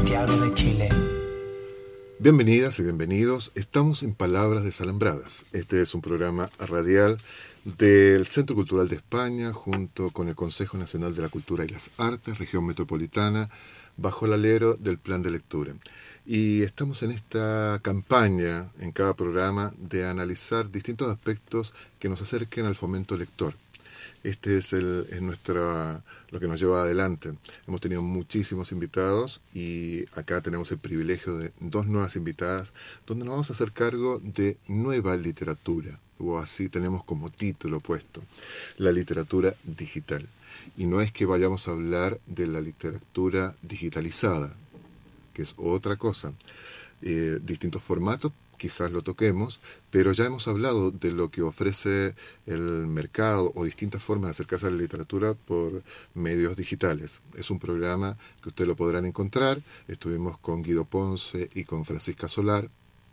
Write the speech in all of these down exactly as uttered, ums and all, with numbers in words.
Santiago de Chile. Bienvenidas y bienvenidos. Estamos en Palabras Desalambradas. Este es un programa radial del Centro Cultural de España junto con el Consejo Nacional de la Cultura y las Artes, región metropolitana, bajo el alero del Plan de Lectura. Y estamos en esta campaña, en cada programa, de analizar distintos aspectos que nos acerquen al fomento lector. Este es, el, es nuestra, lo que nos lleva adelante. Hemos tenido muchísimos invitados y acá tenemos el privilegio de dos nuevas invitadas donde nos vamos a hacer cargo de nueva literatura, o así tenemos como título puesto, la literatura digital. Y no es que vayamos a hablar de la literatura digitalizada, que es otra cosa. Eh, distintos formatos, quizás lo toquemos, pero ya hemos hablado de lo que ofrece el mercado o distintas formas de acercarse a la literatura por medios digitales. Es un programa que ustedes lo podrán encontrar. Estuvimos con Guido Ponce y con Francisca Solar,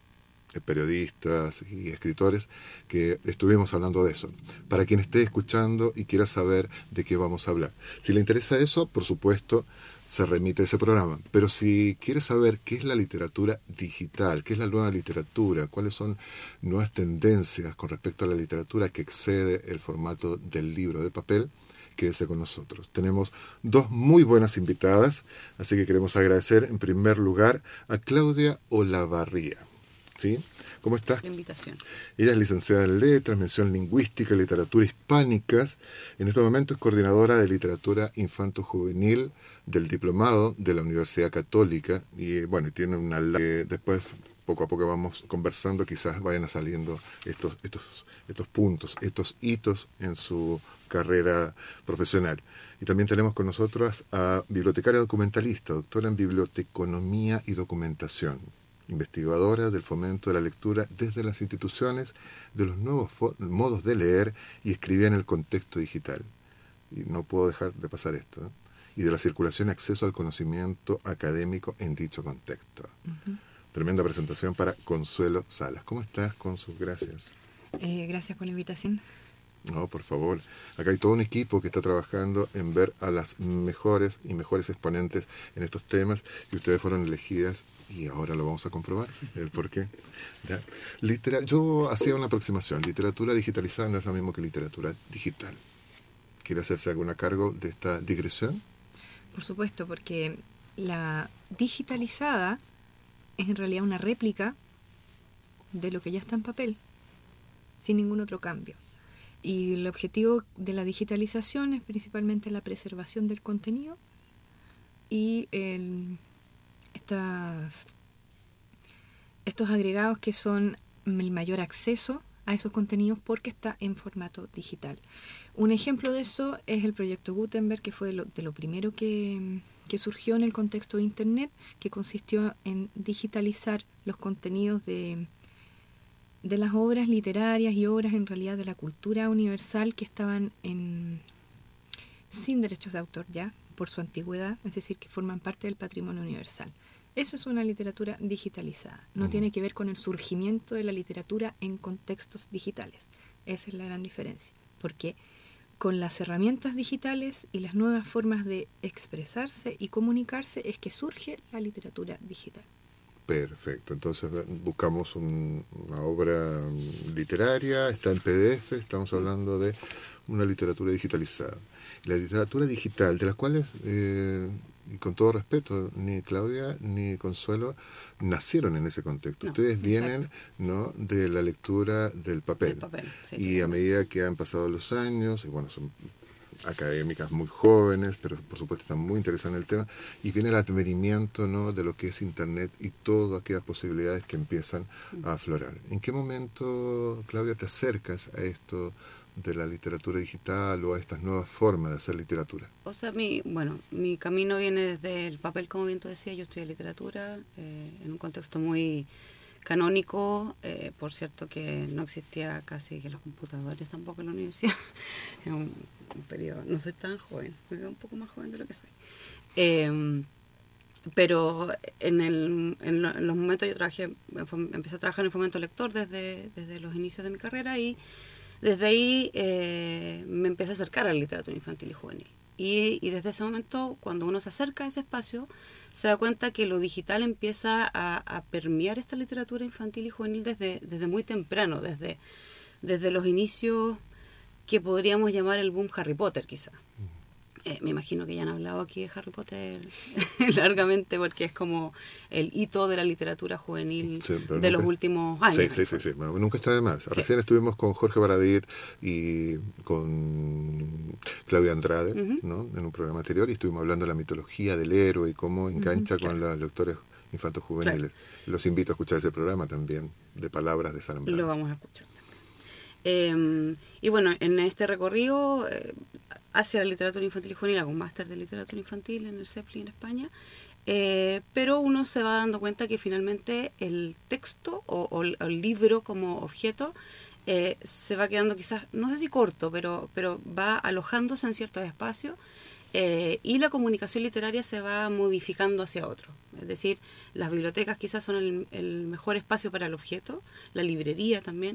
periodistas y escritores, que estuvimos hablando de eso. Para quien esté escuchando y quiera saber de qué vamos a hablar. Si le interesa eso, por supuesto, se remite a ese programa. Pero si quiere saber qué es la literatura digital, qué es la nueva literatura, cuáles son nuevas tendencias con respecto a la literatura que excede el formato del libro de papel, quédese con nosotros. Tenemos dos muy buenas invitadas, así que queremos agradecer en primer lugar a Claudia Olavarría. ¿Sí? ¿Cómo estás? La invitación. Ella es licenciada en Letras, mención lingüística y literatura hispánicas. En este momento es coordinadora de literatura infanto-juvenil del diplomado de la Universidad Católica. Y bueno, tiene una... Eh, después, poco a poco vamos conversando, quizás vayan saliendo estos, estos, estos puntos, estos hitos en su carrera profesional. Y también tenemos con nosotros a bibliotecaria documentalista, doctora en biblioteconomía y documentación, investigadora del fomento de la lectura desde las instituciones, de los nuevos modos de leer y escribir en el contexto digital. Y no puedo dejar de pasar esto, ¿eh? Y de la circulación y acceso al conocimiento académico en dicho contexto. Uh-huh. Tremenda presentación para Consuelo Salas. ¿Cómo estás, Consu? Gracias. Eh, gracias por la invitación. No, por favor. Acá hay todo un equipo que está trabajando en ver a las mejores y mejores exponentes en estos temas y ustedes fueron elegidas y ahora lo vamos a comprobar, el por qué. ¿Ya? Litera- Yo hacía una aproximación. Literatura digitalizada no es lo mismo que literatura digital. ¿Quiere hacerse alguna cargo de esta digresión? Por supuesto, porque la digitalizada es en realidad una réplica de lo que ya está en papel, sin ningún otro cambio. Y el objetivo de la digitalización es principalmente la preservación del contenido y el, estas, estos agregados que son el mayor acceso a esos contenidos porque está en formato digital. Un ejemplo de eso es el proyecto Gutenberg, que fue de lo, de lo primero que, que surgió en el contexto de Internet, que consistió en digitalizar los contenidos de... de las obras literarias y obras en realidad de la cultura universal que estaban en sin derechos de autor ya, por su antigüedad, es decir, que forman parte del patrimonio universal. Eso es una literatura digitalizada. No mm. tiene que ver con el surgimiento de la literatura en contextos digitales. Esa es la gran diferencia. Porque con las herramientas digitales y las nuevas formas de expresarse y comunicarse es que surge la literatura digital. Perfecto, entonces buscamos un, una obra literaria, está en P D F, estamos hablando de una literatura digitalizada. La literatura digital, de las cuales, eh, y con todo respeto, ni Claudia ni Consuelo nacieron en ese contexto. No, ustedes vienen, ¿no?, de la lectura del papel. Del papel, sí, y a medida que han pasado los años, y bueno, son académicas muy jóvenes, pero por supuesto están muy interesadas en el tema, y viene el advenimiento, ¿no?, de lo que es Internet y todas aquellas posibilidades que empiezan a aflorar. ¿En qué momento, Claudia, te acercas a esto de la literatura digital o a estas nuevas formas de hacer literatura? O sea, mi, bueno, mi camino viene desde el papel, como bien tú decías. Yo estudié literatura eh, en un contexto muy canónico, eh, por cierto que no existía casi que los computadores tampoco en la universidad. Es un, un periodo, no soy tan joven, me veo un poco más joven de lo que soy. Eh, pero en, el, en, lo, en los momentos yo trabajé, empecé a trabajar en fomento lector desde, desde los inicios de mi carrera y desde ahí eh, me empecé a acercar a la literatura infantil y juvenil. Y, y desde ese momento, cuando uno se acerca a ese espacio, se da cuenta que lo digital empieza a, a permear esta literatura infantil y juvenil desde, desde muy temprano, desde, desde los inicios que podríamos llamar el boom Harry Potter, quizá. Eh, me imagino que ya han hablado aquí de Harry Potter largamente, porque es como el hito de la literatura juvenil sí, de nunca, los últimos años. Sí, sí, sí, sí. Bueno, nunca está de más. Sí. Recién estuvimos con Jorge Baradit y con Claudia Andrade, uh-huh. ¿no? En un programa anterior, y estuvimos hablando de la mitología del héroe y cómo engancha uh-huh, con claro. los lectores infantos juveniles. Claro. Los invito a escuchar ese programa también, de Palabras de Salambrada. Lo vamos a escuchar también. Eh, y bueno, en este recorrido eh, hacia la literatura infantil y juvenil, hago un máster de literatura infantil en el CEPLI en España, eh, pero uno se va dando cuenta que finalmente el texto o, o, el, o el libro como objeto eh, se va quedando quizás, no sé si corto, pero, pero va alojándose en ciertos espacios eh, y la comunicación literaria se va modificando hacia otro. Es decir, las bibliotecas quizás son el, el mejor espacio para el objeto, la librería también.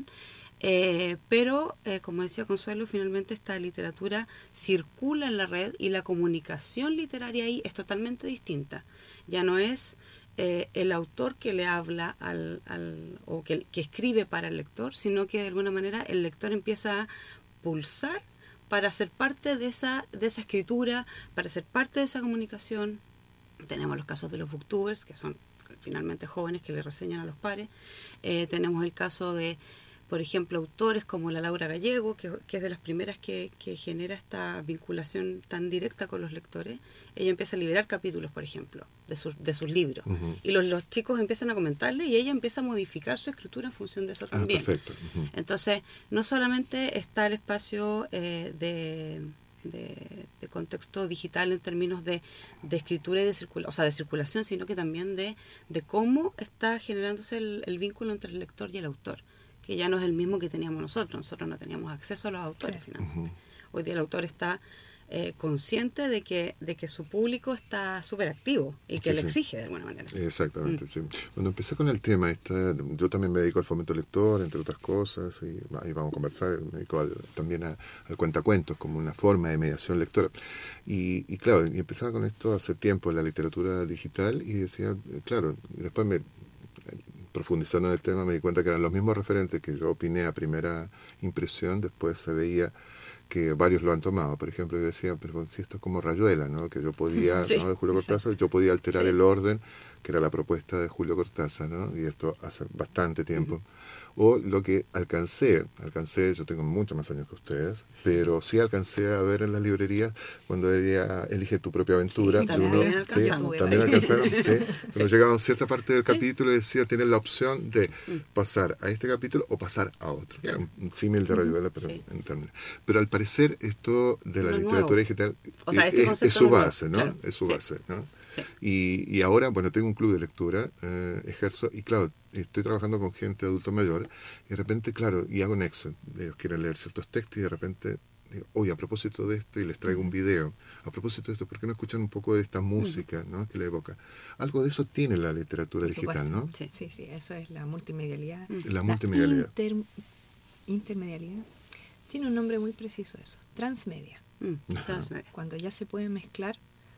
Eh, pero, eh, como decía Consuelo, finalmente esta literatura circula en la red y la comunicación literaria ahí es totalmente distinta. Ya no es eh, el autor que le habla al, al o que, que escribe para el lector, sino que de alguna manera el lector empieza a pulsar para ser parte de esa, de esa escritura, para ser parte de esa comunicación. Tenemos los casos de los booktubers, que son finalmente jóvenes que le reseñan a los pares. Eh, tenemos el caso de, por ejemplo, autores como la Laura Gallego, que, que es de las primeras que, que genera esta vinculación tan directa con los lectores. Ella empieza a liberar capítulos, por ejemplo, de, su, de sus libros. Uh-huh. Y los, los chicos empiezan a comentarle y ella empieza a modificar su escritura en función de eso también. Ah, perfecto. Uh-huh. Entonces, no solamente está el espacio eh, de, de, de contexto digital en términos de, de escritura y de circulación, o sea, de circulación, sino que también de, de cómo está generándose el, el vínculo entre el lector y el autor, que ya no es el mismo que teníamos nosotros. Nosotros no teníamos acceso a los autores, sí. Finalmente. Uh-huh. Hoy día el autor está eh, consciente de que de que su público está súper activo y que sí, le sí. exige de alguna manera. Exactamente, mm. sí. Cuando empecé con el tema, esta, yo también me dedico al fomento lector, entre otras cosas, y ahí vamos a conversar, me dedico al, también a, al cuentacuentos como una forma de mediación lectora. Y, y claro, y empezaba con esto hace tiempo en la literatura digital y decía, claro, y después me... profundizando en el tema me di cuenta que eran los mismos referentes que yo opiné a primera impresión, después se veía que varios lo han tomado. Por ejemplo, yo decía, pero si esto es como Rayuela, ¿no? Que yo podía, sí, ¿no? de Julio Cortázar, yo podía alterar sí. el orden, que era la propuesta de Julio Cortázar, ¿no? Y esto hace bastante tiempo. Uh-huh. O lo que alcancé, alcancé, yo tengo muchos más años que ustedes, pero sí alcancé a ver en las librerías cuando ella elige tu propia aventura. Sí, también, uno, sí, también alcanzaron. ¿sí? Cuando sí. llegaba a cierta parte del sí. capítulo decía, tienes la opción de pasar a este capítulo o pasar a otro. Que era un símil de Rayuela, pero sí. en términos. Pero al parecer esto de la no literatura nuevo. digital o sea, este es, es su base, ¿no? Claro. Es su sí. base, ¿no? Sí. Y, y ahora, bueno, tengo un club de lectura, eh, ejerzo, y claro, estoy trabajando con gente adulto mayor, y de repente, claro, y hago nexo, ellos quieren leer ciertos textos, y de repente, digo, oye, a propósito de esto, y les traigo un video, a propósito de esto, ¿por qué no escuchan un poco de esta música, ¿no? Que le evoca? Algo de eso tiene la literatura digital, ¿no? Sí, sí, sí, eso es la multimedialidad. La, la multimedialidad. Inter, intermedialidad. Tiene un nombre muy preciso eso, transmedia. Mm, transmedia. Cuando ya se puede mezclar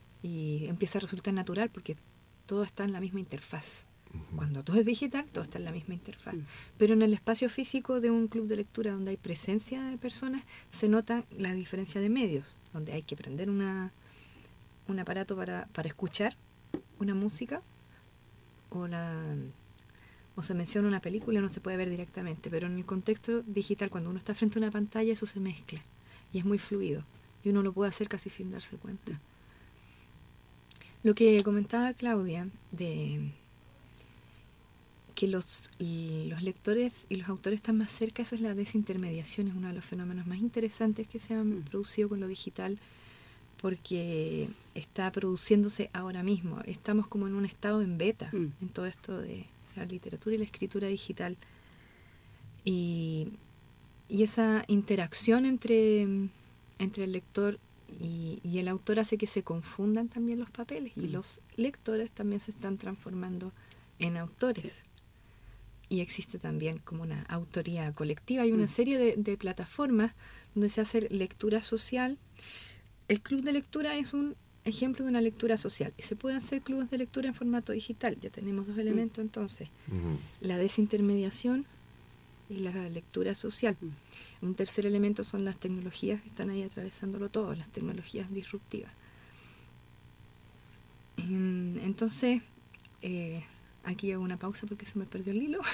y empieza a resultar natural porque todo está en la misma interfaz. Uh-huh. Cuando todo es digital, todo está en la misma interfaz. Uh-huh. Pero en el espacio físico de un club de lectura donde hay presencia de personas, se nota la diferencia de medios, donde hay que prender una, un aparato para, para escuchar una música o, la, o se menciona una película, no se puede ver directamente, pero en el contexto digital, cuando uno está frente a una pantalla, eso se mezcla y es muy fluido y uno lo puede hacer casi sin darse cuenta. Lo que comentaba Claudia, de que los, los lectores y los autores están más cerca, eso es la desintermediación, es uno de los fenómenos más interesantes que se han producido con lo digital, porque está produciéndose ahora mismo. Estamos como en un estado en beta, mm. en todo esto de la literatura y la escritura digital. Y, y esa interacción entre, entre el lector Y, y el autor hace que se confundan también los papeles y los lectores también se están transformando en autores. Sí. Y existe también como una autoría colectiva. Hay una mm. serie de, de plataformas donde se hace lectura social. El club de lectura es un ejemplo de una lectura social. Y se pueden hacer clubes de lectura en formato digital. Ya tenemos dos elementos entonces. Uh-huh. La desintermediación y la lectura social. Uh-huh. Un tercer elemento son las tecnologías que están ahí atravesándolo todo, las tecnologías disruptivas. Entonces, eh, aquí hago una pausa porque se me perdió el hilo.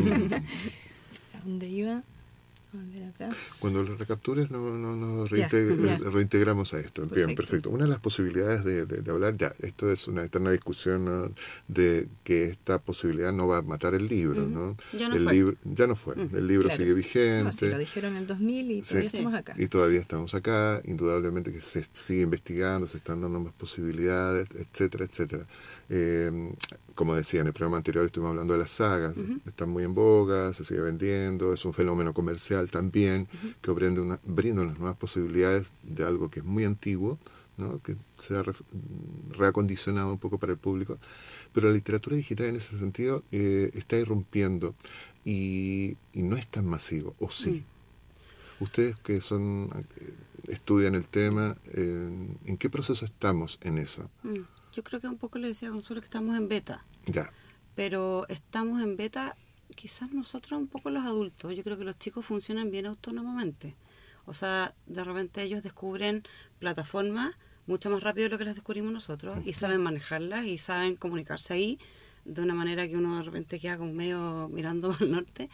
¿A dónde iba? Volver atrás. Cuando lo recaptures no, no, nos reintegr- yeah, yeah. reintegramos a esto. Perfecto. Bien, perfecto. Una de las posibilidades de, de, de hablar, ya, esto es una eterna discusión, ¿no? De que esta posibilidad no va a matar el libro, uh-huh. ¿no? Ya no el fue. Libro, ya no fue. Uh-huh. El libro claro. sigue vigente. No, sí, lo dijeron en el dos mil y todavía sí. estamos acá. Y todavía estamos acá. Indudablemente que se sigue investigando, se están dando más posibilidades, etcétera, etcétera. Eh, como decía, en el programa anterior estuvimos hablando de las sagas, uh-huh. están muy en boga, se sigue vendiendo, es un fenómeno comercial también, uh-huh. que brinda, una, brinda unas nuevas posibilidades de algo que es muy antiguo, ¿no? Que se ha re, reacondicionado un poco para el público, pero la literatura digital en ese sentido eh, está irrumpiendo y, y no es tan masivo, ¿o sí? Uh-huh. Ustedes que son estudian el tema, eh, ¿en qué proceso estamos en eso? Uh-huh. Yo creo que un poco le decía a Consuelo que estamos en beta. Ya. Pero estamos en beta, quizás nosotros un poco los adultos. Yo creo que los chicos funcionan bien autónomamente. O sea, de repente ellos descubren plataformas mucho más rápido de lo que las descubrimos nosotros y saben manejarlas y saben comunicarse ahí de una manera que uno de repente queda como medio mirando al norte.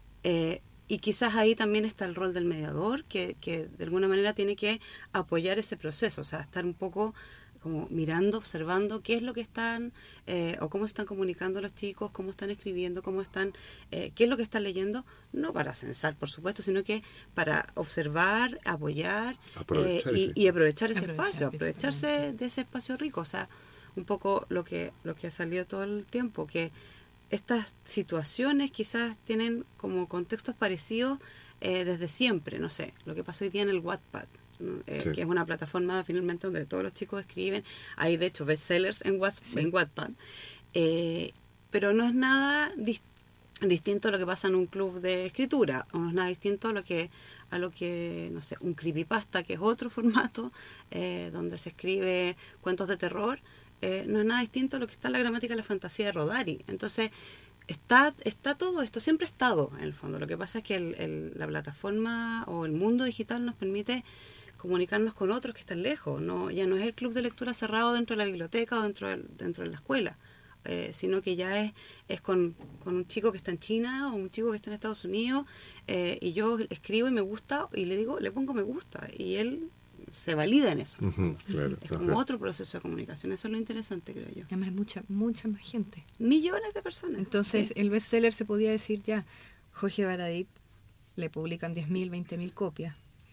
Eh, y quizás ahí también está el rol del mediador, que, que de alguna manera tiene que apoyar ese proceso, o sea, estar un poco como mirando, observando qué es lo que están, eh, o cómo están comunicando los chicos, cómo están escribiendo, cómo están, eh, qué es lo que están leyendo, no para censar, por supuesto, sino que para observar, apoyar eh, y, y aprovechar ese aprovechar, espacio, aprovecharse de ese espacio rico, o sea, un poco lo que, lo que ha salido todo el tiempo, que estas situaciones quizás tienen como contextos parecidos eh, desde siempre, no sé, lo que pasó hoy día en el Wattpad. Eh, sí. Que es una plataforma finalmente donde todos los chicos escriben, hay de hecho bestsellers en, What's, sí. en Wattpad, eh, pero no es nada dis- distinto a lo que pasa en un club de escritura, o no es nada distinto a lo que, a lo que no sé, un creepypasta, que es otro formato eh, donde se escribe cuentos de terror, eh, no es nada distinto a lo que está en la gramática de la fantasía de Rodari. Entonces Está, está todo esto, siempre ha estado en el fondo. Lo que pasa es que el, el, la plataforma o el mundo digital nos permite comunicarnos con otros que están lejos. No, ya no es el club de lectura cerrado dentro de la biblioteca o dentro de, dentro de la escuela, eh, sino que ya es, es con, con un chico que está en China o un chico que está en Estados Unidos, eh, y yo escribo y me gusta y le digo, le pongo me gusta y él se valida en eso. Uh-huh, claro, es como claro. otro proceso de comunicación. Eso es lo interesante, creo yo. Además hay mucha, mucha más gente. Millones de personas. Entonces, sí. el bestseller se podía decir ya, Jorge Baradit le publican diez mil, veinte mil copias.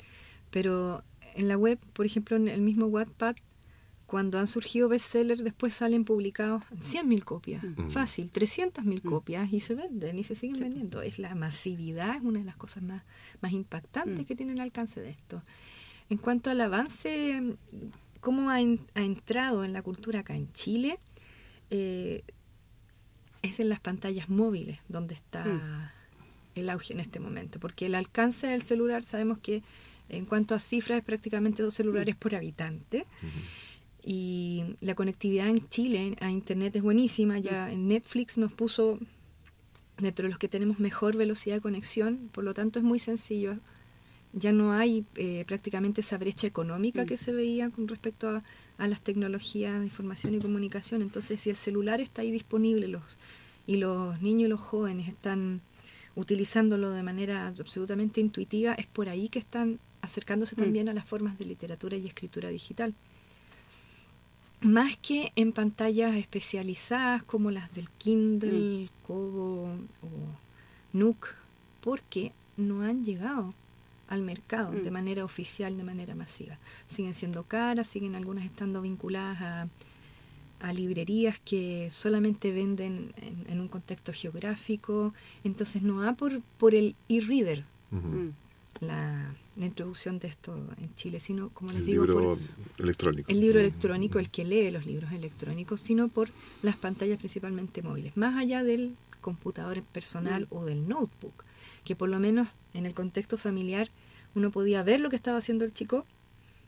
Pero en la web, por ejemplo, en el mismo Wattpad, cuando han surgido bestsellers, después salen publicados cien mil copias. Uh-huh. Fácil, trescientas mil uh-huh. copias y se venden y se siguen sí. vendiendo. Es la masividad, es una de las cosas más, más impactantes uh-huh. que tiene el alcance de esto. En cuanto al avance, cómo ha, en, ha entrado en la cultura acá en Chile, eh, es en las pantallas móviles donde está mm. el auge en este momento. Porque el alcance del celular, sabemos que en cuanto a cifras es prácticamente dos celulares mm. por habitante. Mm-hmm. Y la conectividad en Chile a Internet es buenísima. Ya en Netflix nos puso dentro de los que tenemos mejor velocidad de conexión, por lo tanto es muy sencillo. Ya no hay eh, prácticamente esa brecha económica que se veía con respecto a, a las tecnologías de información y comunicación. Entonces, si el celular está ahí disponible los y los niños y los jóvenes están utilizándolo de manera absolutamente intuitiva, es por ahí que están acercándose también a las formas de literatura y escritura digital. Más que en pantallas especializadas como las del Kindle, Kobo o Nook, porque no han llegado al mercado mm. de manera oficial, de manera masiva. Siguen siendo caras, siguen algunas estando vinculadas a, a librerías que solamente venden en, en un contexto geográfico. Entonces no va por, por el e-reader uh-huh. la, la introducción de esto en Chile, sino, como les el digo, libro por electrónico. el libro electrónico, el que lee los libros electrónicos, sino por las pantallas principalmente móviles, más allá del computador personal uh-huh. o del notebook, que por lo menos en el contexto familiar uno podía ver lo que estaba haciendo el chico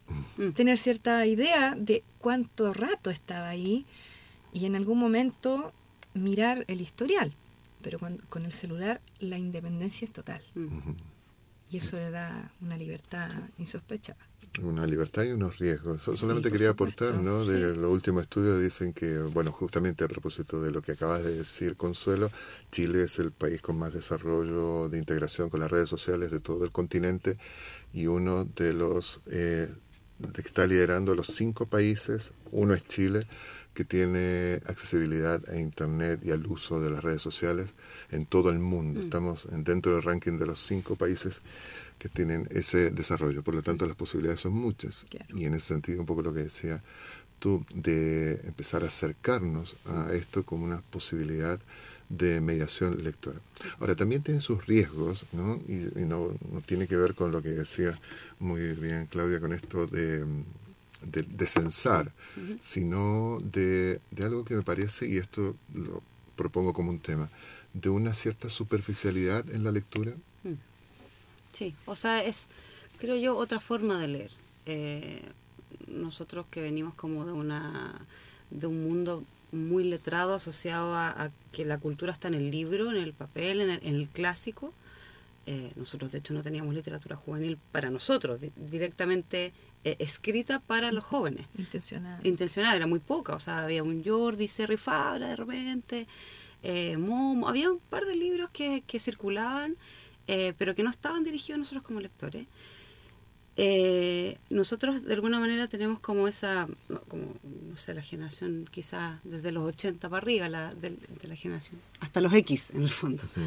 Mm. tener cierta idea de cuánto rato estaba ahí y en algún momento mirar el historial. Pero con, con el celular la independencia es total. Mm. Y eso le da una libertad insospechada. Una libertad y unos riesgos. So- Sí, solamente por quería supuesto. aportar, ¿no? De Sí. los últimos estudios dicen que, bueno, justamente a propósito de lo que acabas de decir, Consuelo, Chile es el país con más desarrollo de integración con las redes sociales de todo el continente y uno de los eh, que está liderando los cinco países, uno es Chile, que tiene accesibilidad a Internet y al uso de las redes sociales en todo el mundo. Mm. Estamos en- dentro del ranking de los cinco países que tienen ese desarrollo. Por lo tanto, las posibilidades son muchas. Claro. Y en ese sentido, un poco lo que decía tú, de empezar a acercarnos a esto como una posibilidad de mediación lectora. Ahora, también tiene sus riesgos, ¿no? Y, y no, no tiene que ver con lo que decía muy bien Claudia con esto de, de, de censar, Ujú. sino de, de algo que me parece, y esto lo propongo como un tema, de una cierta superficialidad en la lectura. Mm. Sí, o sea, es, creo yo, otra forma de leer. Eh, nosotros que venimos como de una de un mundo muy letrado asociado a, a que la cultura está en el libro, en el papel, en el, en el clásico. Eh, nosotros, de hecho, no teníamos literatura juvenil para nosotros, di- directamente eh, escrita para los jóvenes. Intencionada. Intencionada, era muy poca, o sea, había un Jordi, Serri Fabra de repente, eh, Momo, había un par de libros que, que circulaban, eh, pero que no estaban dirigidos a nosotros como lectores. Eh, nosotros de alguna manera tenemos como esa, no, como, no sé, la generación quizás desde los ochenta para arriba, la, de, de la generación, hasta los X en el fondo. Ujú.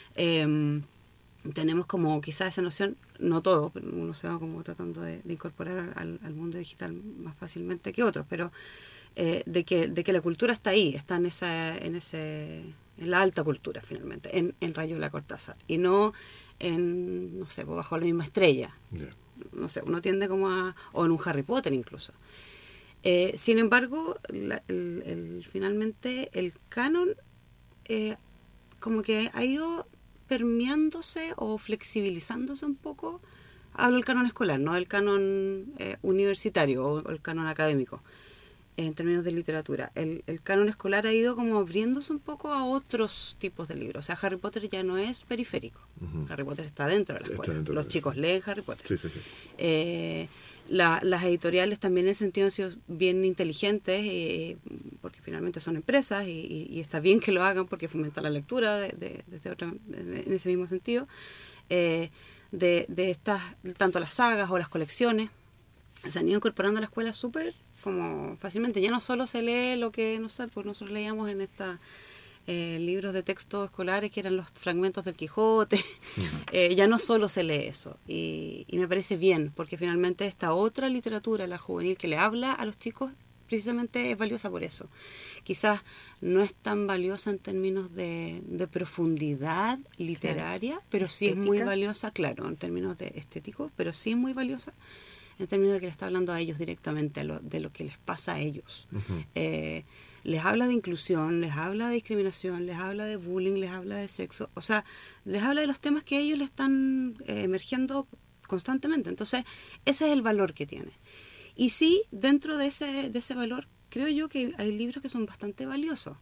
Eh, tenemos como quizás esa noción, no todo, pero uno se va como tratando de, de incorporar al, al mundo digital más fácilmente que otros, pero eh, de que de que la cultura está ahí, está en esa, en ese, en la alta cultura finalmente, en, en Rayuela Cortázar, y no en, no sé, pues, bajo la misma estrella. Ya. No sé, uno tiende como a, o en un Harry Potter incluso. Eh, sin embargo, la, el, el, finalmente el canon eh, como que ha ido permeándose o flexibilizándose un poco. Hablo del canon escolar, no del canon eh, universitario o, o el canon académico, en términos de literatura. El, el canon escolar ha ido como abriéndose un poco a otros tipos de libros. O sea, Harry Potter ya no es periférico. Ujú. Harry Potter está dentro de la Está escuela. dentro de Los la chicos escuela. leen Harry Potter. Sí, sí, sí. Eh, la, las editoriales también en ese sentido han sido bien inteligentes, eh, porque finalmente son empresas y, y, y está bien que lo hagan porque fomenta la lectura de, de, desde otra, de, en ese mismo sentido. Eh, de, de estas, tanto las sagas o las colecciones, se han ido incorporando a la escuela súper como fácilmente. Ya no solo se lee lo que, no sé, pues nosotros leíamos en esta eh, libros de texto escolares que eran los fragmentos del Quijote. eh, ya no solo se lee eso. Y, y me parece bien, porque finalmente esta otra literatura, la juvenil, que le habla a los chicos, precisamente es valiosa por eso. Quizás no es tan valiosa en términos de, de profundidad literaria, claro, pero sí estética. Es muy valiosa, claro, en términos de estéticos, pero sí es muy valiosa en términos de que le está hablando a ellos directamente, a lo, de lo que les pasa a ellos. Uh-huh. Eh, les habla de inclusión, les habla de discriminación, les habla de bullying, les habla de sexo, o sea, les habla de los temas que ellos le están eh, emergiendo constantemente. Entonces, ese es el valor que tiene. Y sí, dentro de ese, de ese valor, creo yo que hay libros que son bastante valiosos.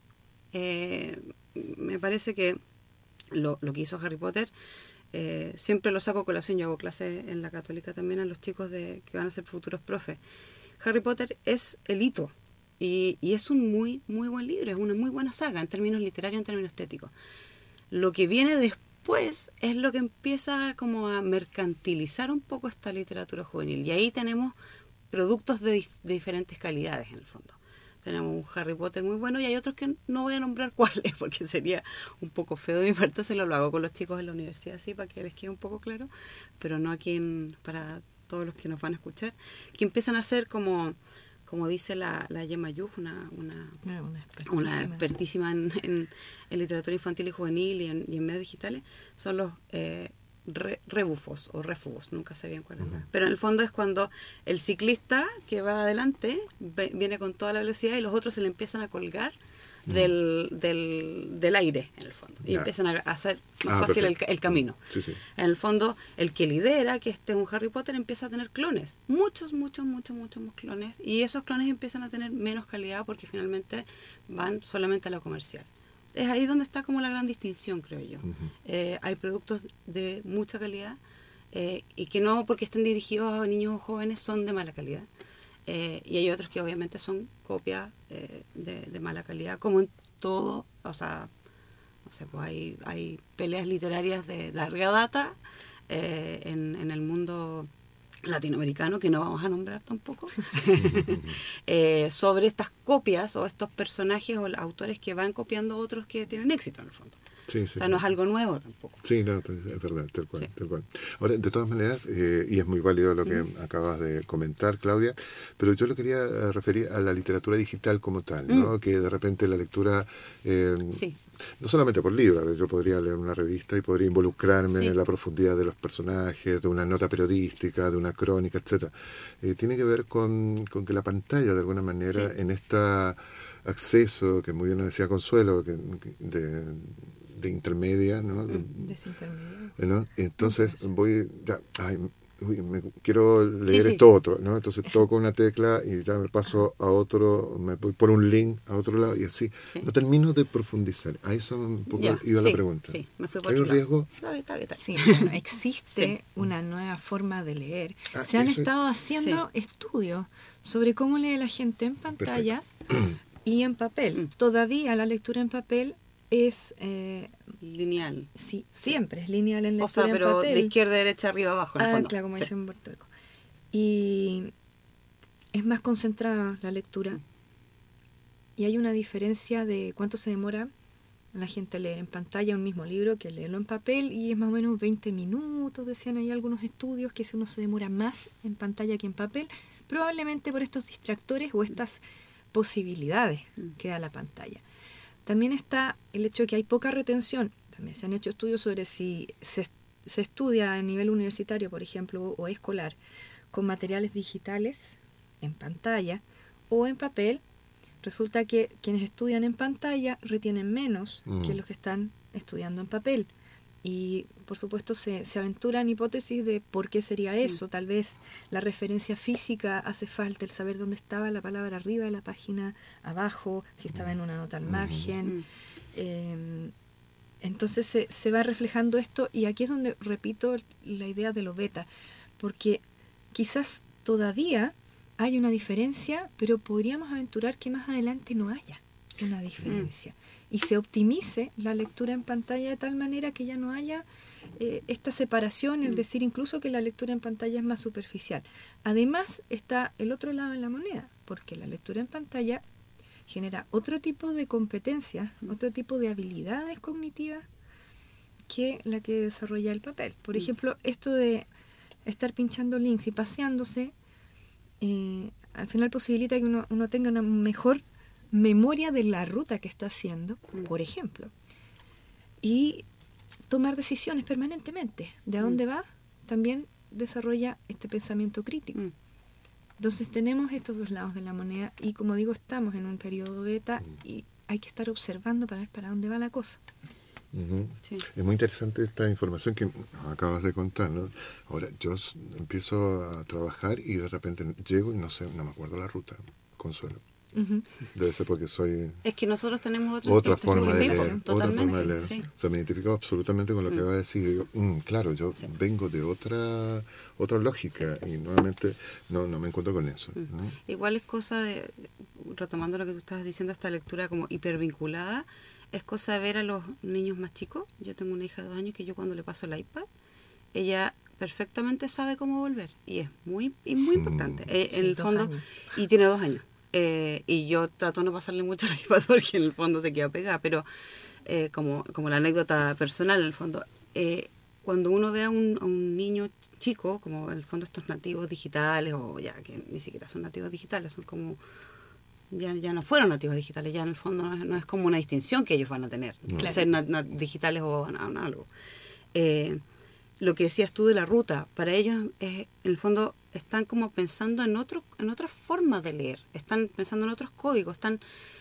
Eh, me parece que lo, lo que hizo Harry Potter, eh, siempre lo saco a colación, yo hago clases en la Católica también a los chicos de que van a ser futuros profes. Harry Potter es el hito y, y es un muy, muy buen libro, es una muy buena saga en términos literarios, en términos estéticos. Lo que viene después es lo que empieza como a mercantilizar un poco esta literatura juvenil, y ahí tenemos productos de, de diferentes calidades en el fondo. Tenemos un Harry Potter muy bueno y hay otros que no voy a nombrar cuáles porque sería un poco feo de mi parte, se lo, lo hago con los chicos en la universidad así para que les quede un poco claro, pero no aquí en, para todos los que nos van a escuchar, que empiezan a hacer como, como dice la, la Gemma Yuch, una, una, una expertísima, una expertísima en, en, en literatura infantil y juvenil y en, y en medios digitales, son los eh, Re, rebufos o refugos, nunca sabían cuál era. Uh-huh. Pero en el fondo es cuando el ciclista que va adelante ve, viene con toda la velocidad y los otros se le empiezan a colgar del, del, del aire, en el fondo. Y Ya. empiezan a hacer más Ah, fácil el, perfecto. el camino. Sí, sí. En el fondo, el que lidera, que este es un Harry Potter, empieza a tener clones. Muchos, muchos, muchos, muchos más clones. Y esos clones empiezan a tener menos calidad porque finalmente van solamente a lo comercial. Es ahí donde está como la gran distinción, creo yo. Ujú. Eh, hay productos de mucha calidad eh, y que no porque estén dirigidos a niños o jóvenes son de mala calidad. Eh, y hay otros que obviamente son copias eh, de, de mala calidad, como en todo, o sea, no sé, pues hay, hay peleas literarias de larga data eh, en, en el mundo latinoamericano, que no vamos a nombrar tampoco, eh, sobre estas copias o estos personajes o autores que van copiando otros que tienen éxito en el fondo. Sí, O sí. sea, no es algo nuevo tampoco. Sí, no, es verdad, tal cual, Sí. tal cual. Ahora, de todas maneras, eh, y es muy válido lo que acabas de comentar, Claudia, pero yo lo quería eh, referir a la literatura digital como tal, ¿no? Mm. Que de repente la lectura, eh, Sí. no solamente por libros, yo podría leer una revista y podría involucrarme Sí. en la profundidad de los personajes, de una nota periodística, de una crónica, etcétera. Eh, tiene que ver con, con que la pantalla, de alguna manera, Sí. en este acceso, que muy bien nos decía Consuelo, que, que de, de intermedia, ¿no? Desintermediado. ¿no? Entonces voy, ya, ay, uy, me, quiero leer Sí, sí. esto otro, ¿no? Entonces toco una tecla y ya me paso a otro, me voy por un link a otro lado y así. Sí. No termino de profundizar. A eso un poco Ya, iba sí, la pregunta. sí, me fui por ¿Hay un otro lado. riesgo? Está bien, está bien, está Sí, bien. bueno, existe Sí. una nueva forma de leer. Ah, Se han eso- estado haciendo estudios sobre cómo lee la gente en pantallas y en papel. Mm. Todavía la lectura en papel es, eh, Lineal. sí, siempre es lineal en O lectura sea, en pero papel. de izquierda a derecha, arriba, abajo, en el Ah, fondo. claro, como Sí. dice Humberto Eco. Y es más concentrada la lectura. Y hay una diferencia de cuánto se demora la gente leer en pantalla un mismo libro que leerlo en papel, y es más o menos veinte minutos, decían ahí algunos estudios, que si uno se demora más en pantalla que en papel, probablemente por estos distractores o estas posibilidades que da la pantalla. También está el hecho de que hay poca retención. También se han hecho estudios sobre si se, se estudia a nivel universitario, por ejemplo, o escolar, con materiales digitales en pantalla o en papel. Resulta que quienes estudian en pantalla retienen menos Mm. que los que están estudiando en papel. Y, por supuesto, se, se aventuran hipótesis de por qué sería eso. Tal vez la referencia física hace falta, el saber dónde estaba la palabra arriba de la página, abajo, si estaba en una nota al margen. Mm. Eh, entonces se, se va reflejando esto, y aquí es donde repito la idea de lo beta, porque quizás todavía hay una diferencia, pero podríamos aventurar que más adelante no haya una diferencia y se optimice la lectura en pantalla de tal manera que ya no haya eh, esta separación, el decir incluso que la lectura en pantalla es más superficial. Además está el otro lado de la moneda, porque la lectura en pantalla genera otro tipo de competencias, otro tipo de habilidades cognitivas que la que desarrolla el papel. Por ejemplo, esto de estar pinchando links y paseándose, eh, al final posibilita que uno, uno tenga una mejor memoria de la ruta que está haciendo, por ejemplo, y tomar decisiones permanentemente. ¿De a dónde va? También desarrolla este pensamiento crítico. Mm. Entonces tenemos estos dos lados de la moneda, y como digo, estamos en un periodo beta y hay que estar observando para ver para dónde va la cosa. Ujú. Sí. Es muy interesante esta información que nos acabas de contar, ¿no? Ahora, yo s- empiezo a trabajar y de repente llego y no sé, no me acuerdo la ruta, Consuelo. Ujú. Debe ser porque soy Es que nosotros tenemos otra, otra este, forma de sí, leer, otra totalmente, forma de leer. sí. O sea, me identifico absolutamente con lo que Mm. va a decir. Digo, "Mm, claro, yo Sí. vengo de otra otra lógica y nuevamente no, no me encuentro con eso. Mm. ¿no? Igual es cosa de, retomando lo que tú estabas diciendo, esta lectura como hipervinculada, es cosa de ver a los niños más chicos. Yo tengo una hija de dos años que yo cuando le paso el iPad, ella perfectamente sabe cómo volver, y es muy y muy Mm. importante. Eh, Sí, en el dos fondo, años. y tiene dos años. Eh, y yo trato de no pasarle mucho el iPad porque en el fondo se queda pegada, pero eh, como, como la anécdota personal en el fondo, eh, cuando uno ve a un, a un niño chico, como en el fondo estos nativos digitales, o ya que ni siquiera son nativos digitales, son como, ya, ya no fueron nativos digitales, ya en el fondo no es, no es como una distinción que ellos van a tener, Claro. ser na- na- digitales o análogo. Eh, lo que decías tú de la ruta, para ellos es, en el fondo están como pensando en otro, en otra forma de leer, están pensando en otros códigos, están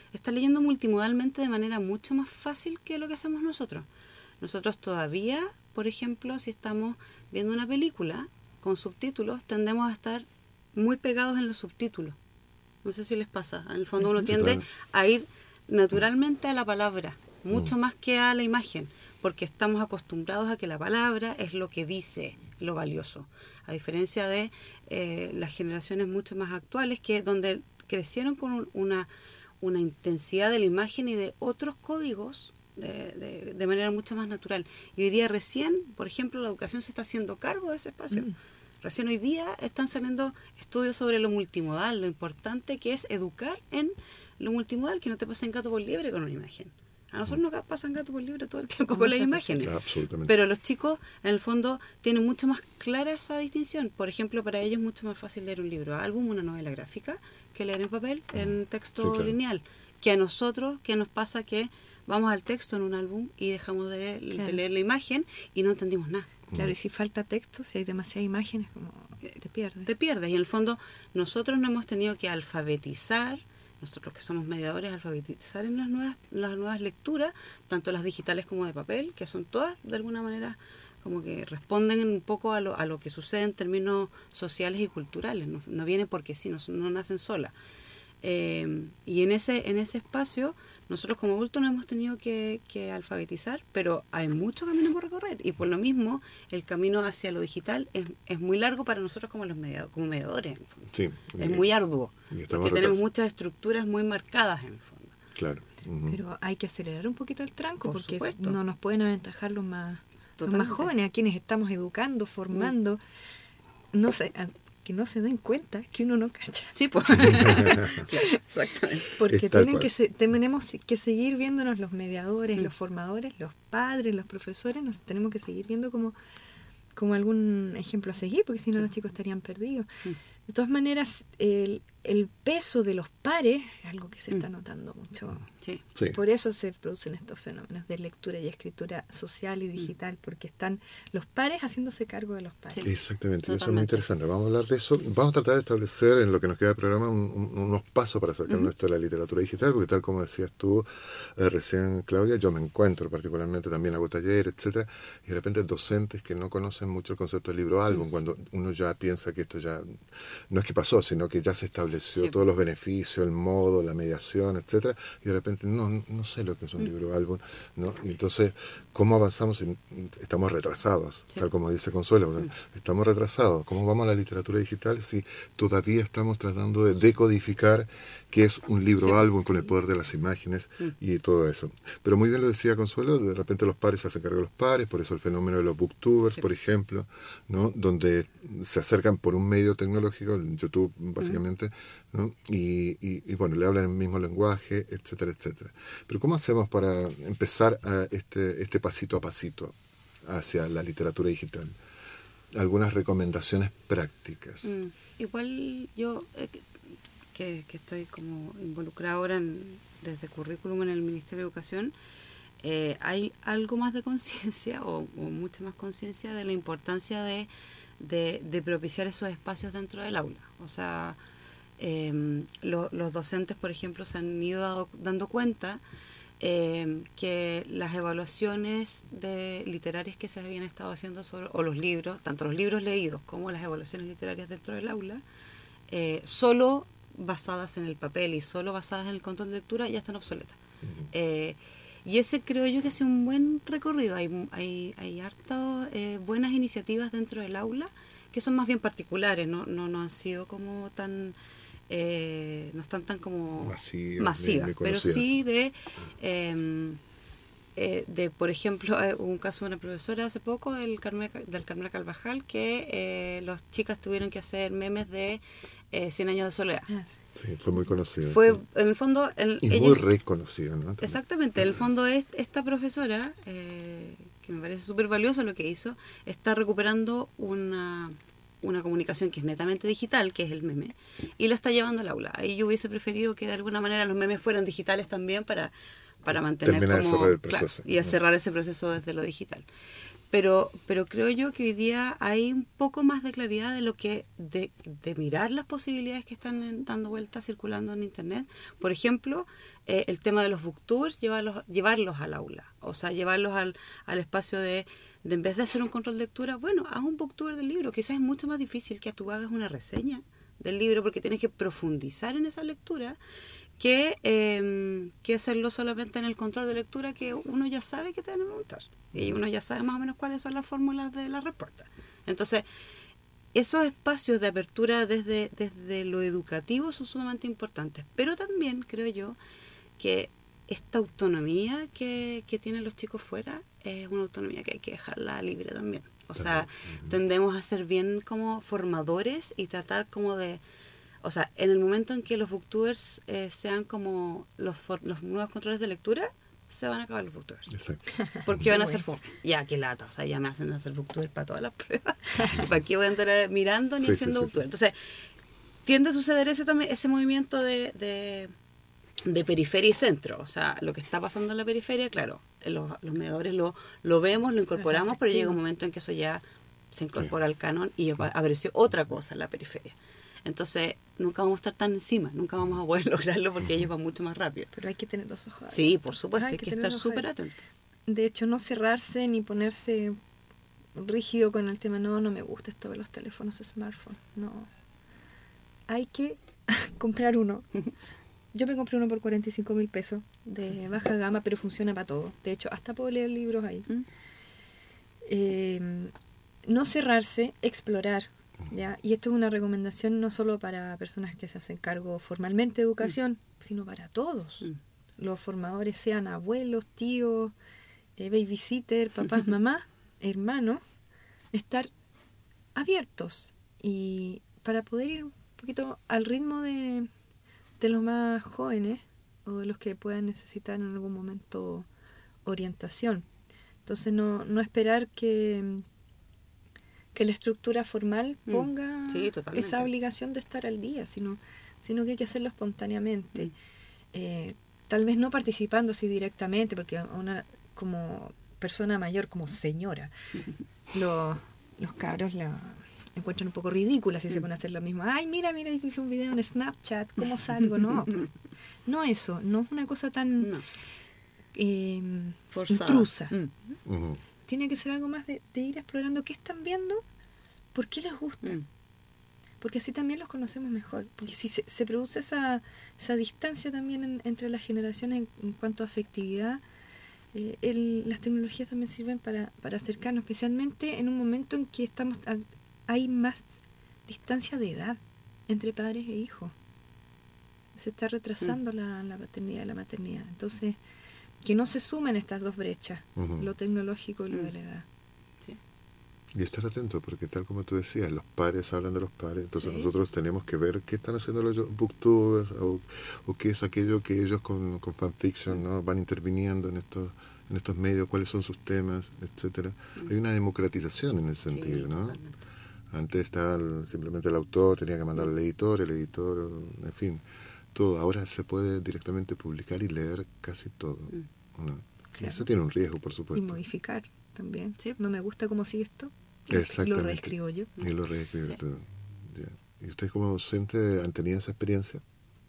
está leyendo multimodalmente de manera mucho más fácil que lo que hacemos nosotros. Nosotros todavía, por ejemplo, si estamos viendo una película con subtítulos, tendemos a estar muy pegados en los subtítulos. No sé si les pasa. En el fondo uno Sí, tiende claro. a ir naturalmente a la palabra, mucho Mm. más que a la imagen, porque estamos acostumbrados a que la palabra es lo que dice lo valioso. A diferencia de eh, las generaciones mucho más actuales, que donde crecieron con un- una, una intensidad de la imagen y de otros códigos de, de, de manera mucho más natural. Y hoy día recién, por ejemplo, la educación se está haciendo cargo de ese espacio. Mm. Recién hoy día están saliendo estudios sobre lo multimodal, lo importante que es educar en lo multimodal, que no te pasen gato por liebre con una imagen. A nosotros nos pasan gato por liebre todo el tiempo con las Muchas veces. imágenes. Claro, absolutamente. Pero los chicos, en el fondo, tienen mucho más clara esa distinción. Por ejemplo, para ellos es mucho más fácil leer un libro álbum, una novela gráfica, que leer en papel, en texto Sí, claro. lineal. Que a nosotros, que nos pasa que vamos al texto en un álbum y dejamos de, de Claro. leer la imagen y no entendimos nada. Claro, y si falta texto, si hay demasiadas imágenes, como te pierdes. Te pierdes. Y en el fondo, nosotros no hemos tenido que alfabetizar, nosotros que somos mediadores, alfabetizar en las nuevas, las nuevas lecturas, tanto las digitales como de papel, que son todas de alguna manera como que responden un poco a lo, a lo que sucede en términos sociales y culturales. No, no viene porque sí, no, no nacen solas. Eh, y en ese, en ese espacio, nosotros como adultos nos hemos tenido que, que alfabetizar, pero hay mucho camino por recorrer. Y por lo mismo, el camino hacia lo digital es, es muy largo para nosotros como los mediado, como mediadores. En el fondo. Sí. Es y- muy arduo, y estamos porque tenemos retrasados. muchas estructuras muy marcadas en el fondo. Claro. Ujú. Pero hay que acelerar un poquito el tranco, Por porque supuesto. no nos pueden aventajar los más, los más Totalmente. jóvenes, a quienes estamos educando, formando. No sé, a- que no se den cuenta que uno no cacha. Sí, pues. Claro, exactamente. Porque Es tal tienen cual. que se- tenemos que seguir viéndonos los mediadores, Mm. los formadores, los padres, los profesores, nos tenemos que seguir viendo como, como algún ejemplo a seguir, porque si no los chicos estarían perdidos. Mm. De todas maneras, el, el peso de los pares es algo que se está Mm. notando mucho. Sí. Sí. Por eso se producen estos fenómenos de lectura y escritura social y digital, porque están los pares haciéndose cargo de los pares. Sí. Exactamente, y eso es muy Totalmente. interesante. Vamos a hablar de eso. Vamos a tratar de establecer en lo que nos queda del programa un- un- unos pasos para acercarnos esto a la literatura digital, porque tal como decías tú eh, recién, Claudia, yo me encuentro particularmente, también hago talleres, etcétera, y de repente docentes que no conocen mucho el concepto de libro-álbum, Sí. cuando uno ya piensa que esto ya no es que pasó, sino que ya se estableció Sí. todos los beneficios, el modo, la mediación, etcétera, y de repente no, no sé lo que es un libro-álbum, ¿no? Y entonces, ¿cómo avanzamos? si Estamos retrasados, Sí. tal como dice Consuelo, ¿no? Estamos retrasados. ¿Cómo vamos a la literatura digital si todavía estamos tratando de decodificar qué es un libro-álbum con el poder de las imágenes y todo eso? Pero muy bien lo decía Consuelo, de repente los pares se hacen cargo de los pares, por eso el fenómeno de los booktubers, Sí. por ejemplo, ¿no? Donde se acercan por un medio tecnológico, el YouTube básicamente, ¿no? y, y, y bueno, le hablan el mismo lenguaje, etcétera, etcétera. Pero ¿cómo hacemos para empezar a este, este pasito a pasito hacia la literatura digital? Algunas recomendaciones prácticas. Mm. Igual yo, eh, que, que estoy como involucrada ahora en, desde currículum en el Ministerio de Educación, eh, hay algo más de conciencia o, o mucha más conciencia de la importancia de, de, de propiciar esos espacios dentro del aula. O sea, eh, lo- los docentes, por ejemplo, se han ido dado- dando cuenta eh, que las evaluaciones de literarias que se habían estado haciendo sobre, o los libros, tanto los libros leídos como las evaluaciones literarias dentro del aula, eh, solo basadas en el papel y solo basadas en el control de lectura ya están obsoletas. Eh, y ese creo yo que ha sido un buen recorrido. Hay, hay, hay hartas eh, buenas iniciativas dentro del aula que son más bien particulares, no, no, no han sido como tan... Eh, no están tan como Masivas, masivas, ni- ni pero conocidas. sí de, eh, eh, de por ejemplo, eh, hubo un caso de una profesora hace poco del Carmela, del Carmela Carvajal que eh, las chicas tuvieron que hacer memes de eh, Cien años de soledad. Ah, Sí, fue muy conocido. Fue, sí. en el fondo... El, Y ella- muy reconocido, ¿no? También. Exactamente, en el fondo es esta profesora, eh, que me parece súper valioso lo que hizo, está recuperando una, una comunicación que es netamente digital, que es el meme, y la está llevando al aula. Ahí yo hubiese preferido que de alguna manera los memes fueran digitales también para, para mantener Terminar de como... cerrar el claro, proceso. y a cerrar ese proceso desde lo digital. Pero, pero creo yo que hoy día hay un poco más de claridad de lo que, de, de mirar las posibilidades que están en- dando vueltas, circulando en internet. Por ejemplo, eh, el tema de los booktours, llevarlos, llevarlos al aula. O sea, llevarlos al, al espacio de, de, en vez de hacer un control de lectura, bueno, haz un booktour del libro. Quizás es mucho más difícil que tú hagas una reseña del libro porque tienes que profundizar en esa lectura que, eh, que hacerlo solamente en el control de lectura, que uno ya sabe que te van a preguntar y uno ya sabe más o menos cuáles son las fórmulas de la respuesta. Entonces, esos espacios de apertura desde, desde lo educativo son sumamente importantes, pero también creo yo que esta autonomía que, que tienen los chicos fuera es una autonomía que hay que dejarla libre también. O sea, tendemos a ser bien como formadores y tratar como de... O sea, en el momento en que los booktubers eh, sean como los, for- los nuevos controles de lectura, se van a acabar los booktubers. Exacto. Porque van a ser fome. Ya, qué lata. O sea, ya me hacen hacer booktubers para todas las pruebas. ¿Para qué voy a andar mirando ni Sí, sí, haciendo sí, booktubers? sí. Entonces, tiende a suceder ese, también, ese movimiento de, de, de periferia y centro. O sea, lo que está pasando en la periferia, claro, los, los mediadores lo, lo vemos, lo incorporamos, pero llega un momento en que eso ya se incorpora al canon y apa- apareció otra cosa en la periferia. Entonces, nunca vamos a estar tan encima, nunca vamos a poder lograrlo porque ellos van mucho más rápido. Pero hay que tener los ojos abiertos. Sí, por supuesto, Hay hay que que tener estar los ojos súper abiertos. atentos. De hecho, no cerrarse ni ponerse rígido con el tema, no, no me gusta esto de los teléfonos smartphone. No. Hay que comprar uno. Yo me compré uno por cuarenta y cinco mil pesos de baja gama, pero funciona para todo. De hecho, hasta puedo leer libros ahí. ¿Mm? Eh, no cerrarse, explorar. ¿Ya? Y esto es una recomendación no solo para personas que se hacen cargo formalmente de educación, mm. sino para todos. Mm. Los formadores sean abuelos, tíos, eh, babysitter, papás, mamás, hermanos, estar abiertos y para poder ir un poquito al ritmo de, de los más jóvenes o de los que puedan necesitar en algún momento orientación. Entonces no, no esperar que que la estructura formal ponga mm, sí, esa obligación de estar al día, sino, sino que hay que hacerlo espontáneamente. Mm. Eh, tal vez no participando así directamente, porque una como persona mayor, como señora, los, los cabros la encuentran un poco ridícula si mm. se ponen a hacer lo mismo. Ay, mira, mira, hice un video en Snapchat, ¿cómo salgo? No, no eso, no es una cosa tan no. eh, intrusa. Mm. Uh-huh. Tiene que ser algo más de, de ir explorando qué están viendo, por qué les gusta. Mm. Porque así también los conocemos mejor. Porque si se, se produce esa, esa distancia también en, entre las generaciones en, en cuanto a afectividad, eh, el, las tecnologías también sirven para, para acercarnos, especialmente en un momento en que estamos a, hay más distancia de edad entre padres e hijos. Se está retrasando mm. la, la paternidad y la maternidad. Entonces, que no se sumen estas dos brechas, uh-huh. lo tecnológico y lo uh-huh. de la edad. Sí. Y estar atento, porque tal como tú decías, los pares hablan de los pares, entonces sí. nosotros tenemos que ver qué están haciendo los booktubers o, o qué es aquello que ellos con, con fanfiction, ¿no? van interviniendo en estos en estos medios, cuáles son sus temas, etcétera. Uh-huh. Hay una democratización en ese sentido, sí, ¿no? Totalmente. Antes estaba el, simplemente el autor, tenía que mandar al editor, el editor, en fin. Todo. Ahora se puede directamente publicar y leer casi todo. Mm. ¿no? Claro. Eso tiene un riesgo, por supuesto. Y modificar también. ¿Sí? No me gusta cómo sigue esto. Exactamente. Lo reescribo yo. Y lo reescribo sí. todo. Yeah. ¿Y ustedes como docente han tenido esa experiencia?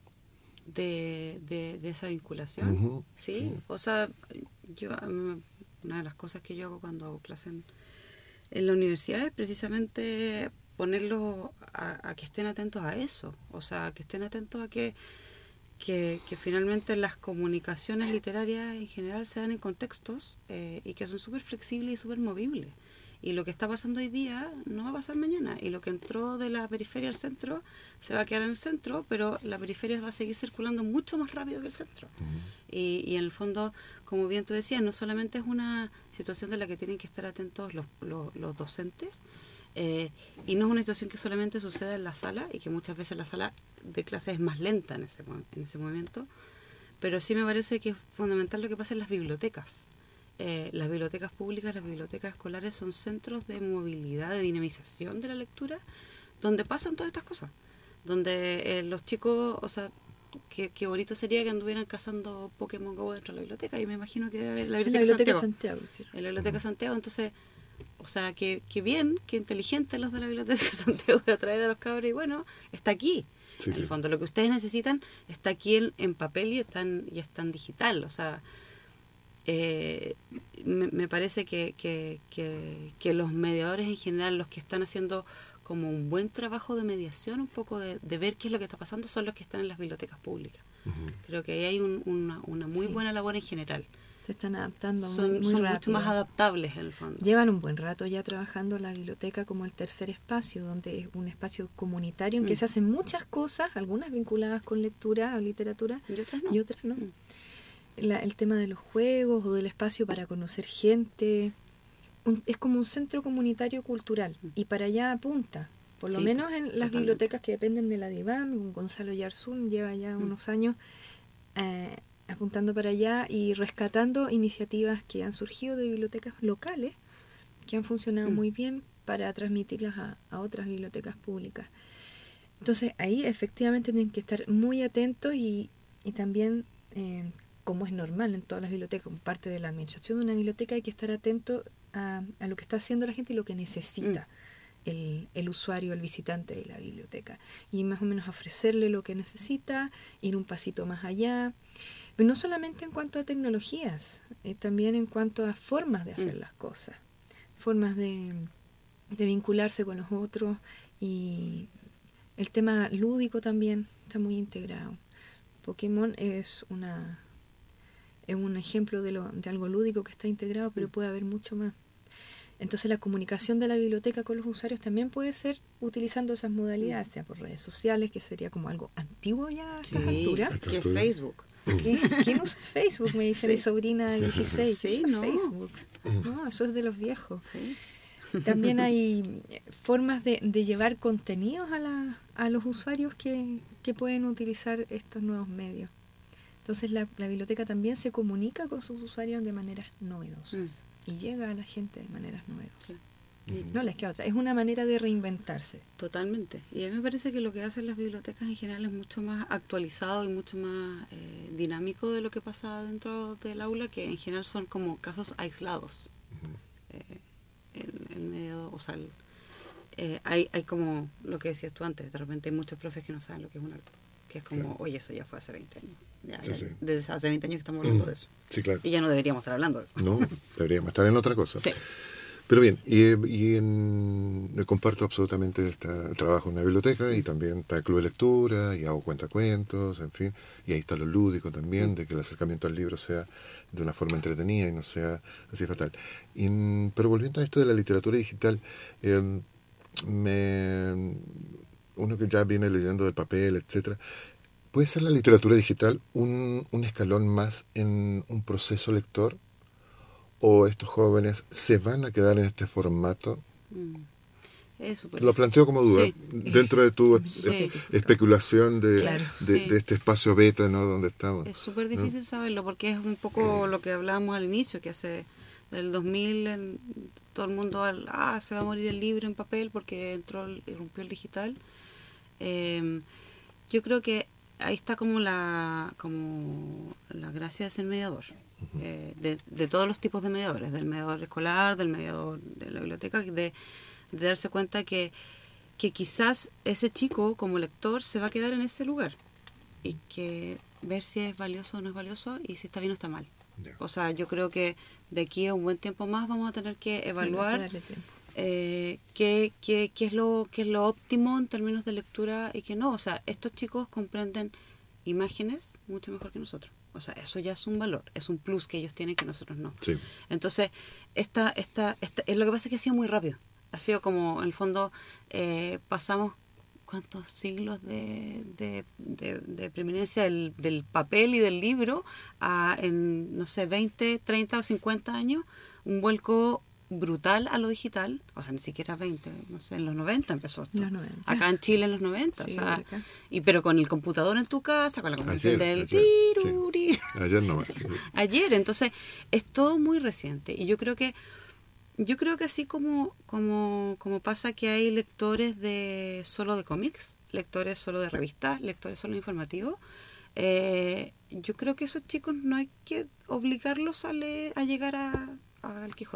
De, de, de esa vinculación. Uh-huh. ¿Sí? sí. O sea, yo una de las cosas que yo hago cuando hago clase en, en la universidad es precisamente ponerlos a, a que estén atentos a eso, o sea, que estén atentos a que, que, que finalmente las comunicaciones literarias en general se dan en contextos eh, y que son súper flexibles y súper movibles. Y lo que está pasando hoy día no va a pasar mañana. Y lo que entró de la periferia al centro se va a quedar en el centro, pero la periferia va a seguir circulando mucho más rápido que el centro. Uh-huh. Y, y en el fondo, como bien tú decías, no solamente es una situación de la que tienen que estar atentos los, los, los docentes, Eh, y no es una situación que solamente sucede en la sala y que muchas veces la sala de clases es más lenta en ese, en ese momento, pero sí me parece que es fundamental lo que pasa en las bibliotecas. Eh, las bibliotecas públicas, las bibliotecas escolares son centros de movilidad, de dinamización de la lectura, donde pasan todas estas cosas, donde eh, los chicos, o sea, qué, qué bonito sería que anduvieran cazando Pokémon Go dentro de la biblioteca, y me imagino que la biblioteca, la biblioteca Santiago, Santiago sí. en la biblioteca Santiago, entonces O sea, que, que bien, que inteligentes los de la Biblioteca de Santiago de atraer a los cabros y bueno, está aquí. Sí, en sí. el fondo, lo que ustedes necesitan está aquí en, en papel y está en, y está en digital. O sea, eh, me, me parece que, que, que, que los mediadores en general, los que están haciendo como un buen trabajo de mediación, un poco de, de ver qué es lo que está pasando, son los que están en las bibliotecas públicas. Uh-huh. Creo que ahí hay un, una, una muy Sí. buena labor en general. Se están adaptando Son, muy, muy son mucho rápido. más adaptables en el fondo. Llevan un buen rato ya trabajando en la biblioteca como el tercer espacio, donde es un espacio comunitario en que Mm. se hacen muchas cosas, algunas vinculadas con lectura o literatura Y otras no. y otras no. Mm. La- el tema de los juegos o del espacio para conocer gente, un- es como un centro comunitario cultural y para allá apunta. Por lo Sí, menos en las totalmente. bibliotecas que dependen de la DIVAM, Gonzalo Yarzún lleva ya Mm. unos años eh, apuntando para allá y rescatando iniciativas que han surgido de bibliotecas locales, que han funcionado Mm. muy bien para transmitirlas a, a otras bibliotecas públicas. Entonces ahí efectivamente tienen que estar muy atentos y, y también, eh, como es normal en todas las bibliotecas, como parte de la administración de una biblioteca, hay que estar atento a, a lo que está haciendo la gente y lo que necesita el, el usuario, el visitante de la biblioteca. Y más o menos ofrecerle lo que necesita, ir un pasito más allá. Pero no solamente en cuanto a tecnologías, eh, también en cuanto a formas de hacer Mm. las cosas, formas de, de vincularse con los otros y el tema lúdico también está muy integrado. Pokémon es una es un ejemplo de, lo, de algo lúdico que está integrado, pero puede haber mucho más. Entonces la comunicación de la biblioteca con los usuarios también puede ser utilizando esas modalidades, sea por redes sociales, que sería como algo antiguo ya a estas Sí, alturas. que es Facebook. ¿Qué- ¿Quién usa Facebook? Me dice Sí. mi sobrina de dieciséis. ¿Quién Sí, usa no. Facebook? No, eso es de los viejos. Sí. También hay formas de, de llevar contenidos a, la, a los usuarios que, que pueden utilizar estos nuevos medios. Entonces la, la biblioteca también se comunica con sus usuarios de maneras novedosas y llega a la gente de maneras novedosas. Sí. No les queda otra. Es una manera de reinventarse. Totalmente. Y a mí me parece que lo que hacen las bibliotecas en general es mucho más actualizado y mucho más eh, dinámico de lo que pasa dentro del aula, que en general son como casos aislados. Eh, el, el medio, o sea, el, eh, hay, hay como lo que decías tú antes, de repente hay muchos profes que no saben lo que es una que es como, Claro. oye, eso ya fue hace veinte años. Ya, Sí, ya, sí. Desde hace veinte años que estamos hablando de eso. Sí, claro. Y ya no deberíamos estar hablando de eso. No, deberíamos estar en otra cosa. Sí. Pero bien, y, y en, me comparto absolutamente este trabajo en una biblioteca y también está el club de lectura y hago cuentacuentos, en fin, y ahí está lo lúdico también, de que el acercamiento al libro sea de una forma entretenida y no sea así fatal. Y, pero volviendo a esto de la literatura digital, eh, me, uno que ya viene leyendo del papel, etcétera, ¿puede ser la literatura digital un, un escalón más en un proceso lector? ¿O estos jóvenes se van a quedar en este formato? Mm. Es súper Lo planteo como duda, Sí. dentro de tu Sí. es- especulación de, Claro, de, sí. de este espacio beta, ¿no? Donde estamos. Es súper ¿no? difícil saberlo porque es un poco lo que hablábamos al inicio, que hace del dos mil en, todo el mundo al, ah, se va a morir el libro en papel porque entró el, irrumpió el digital. Eh, yo creo que ahí está como la como la gracia de ser mediador. Eh, de, de todos los tipos de mediadores, del mediador escolar, del mediador de la biblioteca, de, de darse cuenta que, que quizás ese chico como lector se va a quedar en ese lugar y que ver si es valioso o no es valioso y si está bien o está mal. Ya. O sea, yo creo que de aquí a un buen tiempo más vamos a tener que evaluar Darle tiempo. eh, qué, qué, qué es lo, qué es lo óptimo en términos de lectura y qué no. O sea, estos chicos comprenden imágenes mucho mejor que nosotros. O sea, eso ya es un valor, es un plus que ellos tienen que nosotros no. Sí. Entonces, esta, esta, esta, es lo que pasa es que ha sido muy rápido. Ha sido como, en el fondo, eh, pasamos cuántos siglos de, de, de, de preeminencia del, del papel y del libro a, en, no sé, veinte, treinta o cincuenta años, un vuelco brutal a lo digital, o sea, ni siquiera veinte, no sé, en los noventa empezó esto. Los noventa. Acá en Chile en los noventa, Sí, o sea, acá. y pero con el computador en tu casa, con la computación Ayer, del ayer, tiruri. sí. Ayer nomás. Sí. Ayer, entonces es todo muy reciente y yo creo que yo creo que así como como como pasa que hay lectores de solo de cómics, lectores solo de revistas, lectores solo informativos, eh, yo creo que esos chicos no hay que obligarlos a, leer, a llegar a, a al Quijote.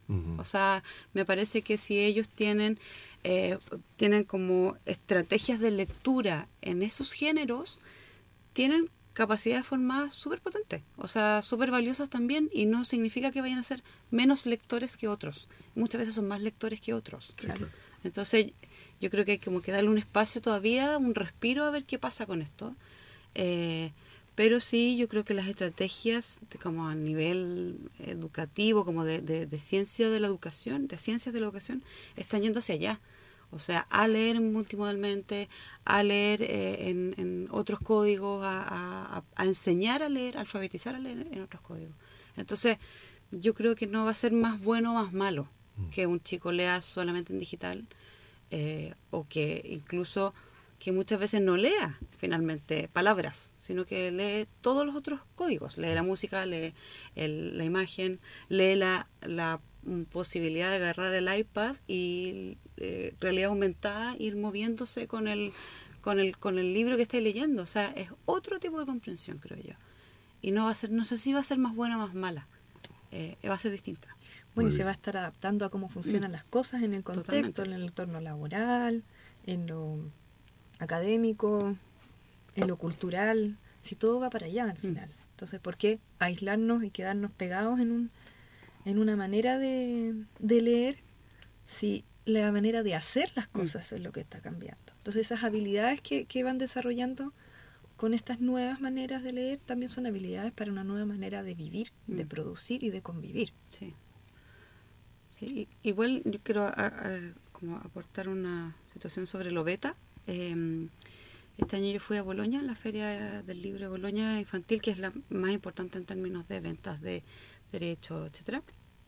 Uh-huh. O sea, me parece que si ellos tienen, eh, tienen como estrategias de lectura en esos géneros, tienen capacidades formadas súper potentes, o sea, súper valiosas también, y no significa que vayan a ser menos lectores que otros. Muchas veces son más lectores que otros. Sí, claro. Entonces, yo creo que hay como que darle un espacio todavía, un respiro a ver qué pasa con esto. Eh, pero sí, yo creo que las estrategias de, como a nivel educativo, como de, de, de ciencia de la educación, de ciencias de la educación, están yendo hacia allá. O sea, a leer multimodalmente, a leer eh, en, en otros códigos, a, a, a enseñar a leer, a alfabetizar a leer en otros códigos. Entonces, yo creo que no va a ser más bueno o más malo que un chico lea solamente en digital, eh, o que incluso que muchas veces no lea finalmente palabras, sino que lee todos los otros códigos. Lee la música, lee el, la imagen, lee la, la posibilidad de agarrar el iPad y eh, realidad aumentada, ir moviéndose con el, con el con el libro que estáis leyendo. O sea, es otro tipo de comprensión, creo yo. Y no va a ser, no sé si va a ser más buena o más mala. Eh, va a ser distinta. Bueno, y se va a estar adaptando a cómo funcionan mm. las cosas en el contexto, Totalmente. En el entorno laboral, en lo académico, en lo cultural. Si todo va para allá al final. Mm. Entonces, ¿por qué aislarnos y quedarnos pegados en un en una manera de, de leer si la manera de hacer las cosas mm. es lo que está cambiando? Entonces, esas habilidades que, que van desarrollando con estas nuevas maneras de leer también son habilidades para una nueva manera de vivir, mm. de producir y de convivir. Sí. Sí, igual yo quiero a, a, como aportar una situación sobre lo beta. Eh, este año yo fui a Boloña, la Feria del Libro de Boloña Infantil, que es la más importante en términos de ventas de derechos, etcétera.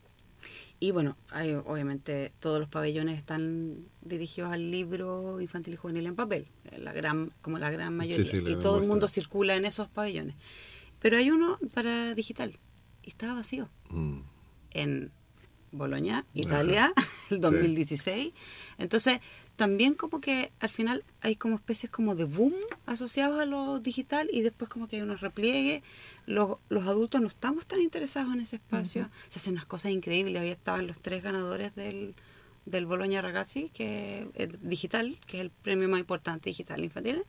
Y bueno, hay, obviamente todos los pabellones están dirigidos al libro infantil y juvenil en papel, la gran, como la gran mayoría, sí, sí, y todo el mundo circula en esos pabellones. Pero hay uno para digital y estaba vacío. Mm. En Boloña, Italia, ajá, el dos mil dieciséis. Sí. Entonces, también como que al final hay como especies como de boom asociados a lo digital, y después como que hay unos repliegues. Los, los adultos no estamos tan interesados en ese espacio. Uh-huh. Se hacen unas cosas increíbles. Había estaban los tres ganadores del, del Bologna Ragazzi, que es digital, que es el premio más importante digital infantil.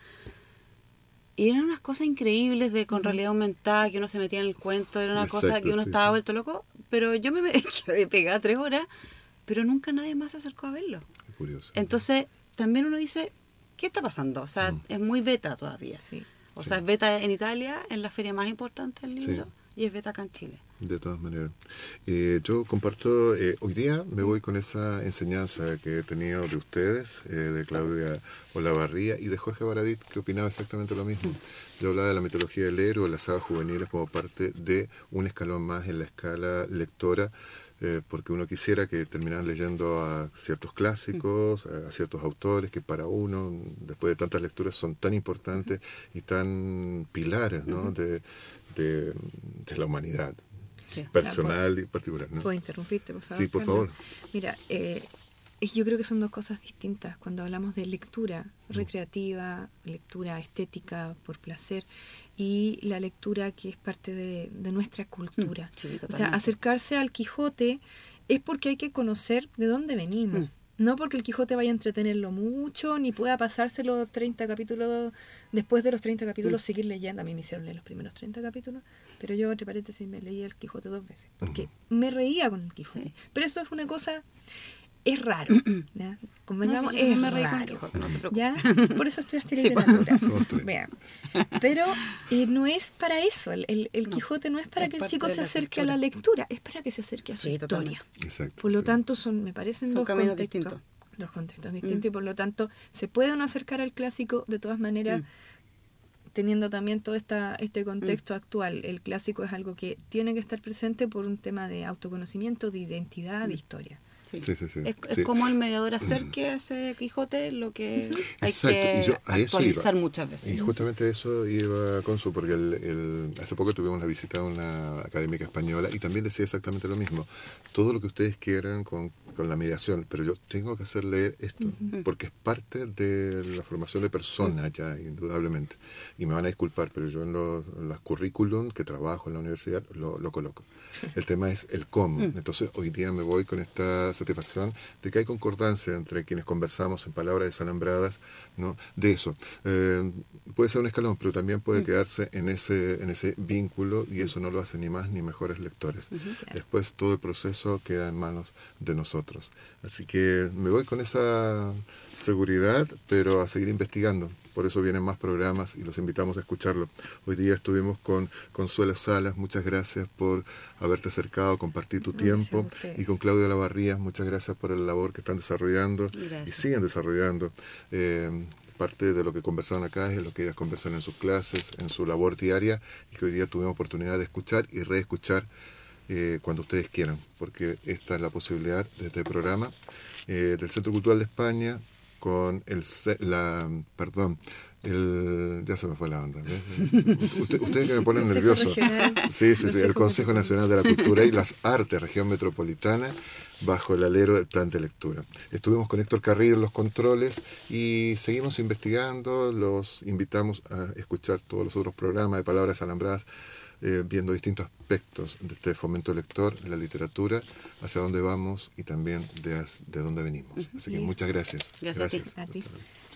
Y eran unas cosas increíbles de con uh-huh. realidad aumentada, que uno se metía en el cuento, era una Exacto, cosa que uno sí, estaba sí. vuelto loco, pero yo me quedé pegada tres horas, pero nunca nadie más se acercó a verlo. Qué curioso. Entonces, también uno dice, ¿qué está pasando? O sea, uh-huh. es muy beta todavía. Sí. O sí. sea, es beta en Italia, en la feria más importante del libro, sí. y es beta acá en Chile. De todas maneras. Eh, yo comparto, eh, hoy día me voy con esa enseñanza que he tenido de ustedes, eh, de Claudia Olavarría y de Jorge Baradit, que opinaba exactamente lo mismo. Yo hablaba de la mitología del héroe, de las sagas juveniles como parte de un escalón más en la escala lectora, eh, porque uno quisiera que terminaran leyendo a ciertos clásicos, a ciertos autores que para uno, después de tantas lecturas, son tan importantes y tan pilares, ¿no? de, de, de la humanidad. Sí. Personal o sea, y particular, ¿no? ¿Puedo interrumpirte, por favor? Sí, por favor. Mira, eh, yo creo que son dos cosas distintas cuando hablamos de lectura recreativa, lectura estética por placer, y la lectura que es parte de, de nuestra cultura. Sí, o sea, acercarse al Quijote es porque hay que conocer de dónde venimos. Mm. No porque el Quijote vaya a entretenerlo mucho, ni pueda pasárselo treinta capítulos, después de los treinta capítulos, mm. seguir leyendo. A mí me hicieron leer los primeros treinta capítulos, pero yo, entre paréntesis, me leí el Quijote dos veces, porque uh-huh. me reía con el Quijote. Sí. Pero eso es una cosa, es raro, ¿ya? Convengamos, no, sí, es me reí raro, con el Quijote, no te preocupes. ¿Ya? Por eso estudiaste sí, literatura. Vean. Pero eh, no es para eso, el, el, el no, Quijote no es para es que el chico se acerque a la lectura, es para que se acerque a su sí, historia. Exacto. Por lo tanto, son me parecen son dos contextos distintos. Dos contextos distintos, mm. y por lo tanto se puede uno acercar al clásico de todas maneras, mm. teniendo también todo esta, este contexto mm. actual. El clásico es algo que tiene que estar presente por un tema de autoconocimiento, de identidad, mm. de historia. Sí. Sí, sí, sí. Es, es sí. como el mediador acerque a ese Quijote, lo que uh-huh. hay Exacto. que y yo a actualizar eso muchas veces. Y justamente eso iba con su, porque el, el, hace poco tuvimos la visita de una académica española y también decía exactamente lo mismo. Todo lo que ustedes quieran con con la mediación, pero yo tengo que hacer leer esto, uh-huh. porque es parte de la formación de persona uh-huh. ya, indudablemente. Y me van a disculpar, pero yo en los, en los currículum que trabajo en la universidad lo, lo coloco. El tema es el cómo. Uh-huh. Entonces, hoy día me voy con esta satisfacción de que hay concordancia entre quienes conversamos en palabras desalambradas, ¿no? De eso. Eh, puede ser un escalón, pero también puede uh-huh. quedarse en ese, en ese vínculo, y eso no lo hace ni más ni mejores lectores. Uh-huh. Después todo el proceso queda en manos de nosotros. Así que me voy con esa seguridad, pero a seguir investigando. Por eso vienen más programas y los invitamos a escucharlo. Hoy día estuvimos con Consuelo Salas, muchas gracias por haberte acercado, compartir tu Gracias tiempo. Y con Claudio Lavarrías, muchas gracias por la labor que están desarrollando gracias. Y siguen desarrollando. Eh, parte de lo que conversaron acá es lo que ellas conversan en sus clases, en su labor diaria, y que hoy día tuvimos oportunidad de escuchar y reescuchar eh, cuando ustedes quieran, porque esta es la posibilidad de este programa eh, del Centro Cultural de España con el la perdón el ya se me fue la onda. Usted, ustedes que me ponen nervioso. Sí, sí, sí, el Consejo Nacional de la Cultura y las Artes, Región Metropolitana, bajo el alero del plan de lectura. Estuvimos con Héctor Carrillo en los controles y seguimos investigando. Los invitamos a escuchar todos los otros programas de Palabras Alambradas, eh, viendo distintos aspectos de este fomento lector, la literatura, hacia dónde vamos y también de, de dónde venimos. Así que muchas gracias. Gracias, gracias. A ti. A ti.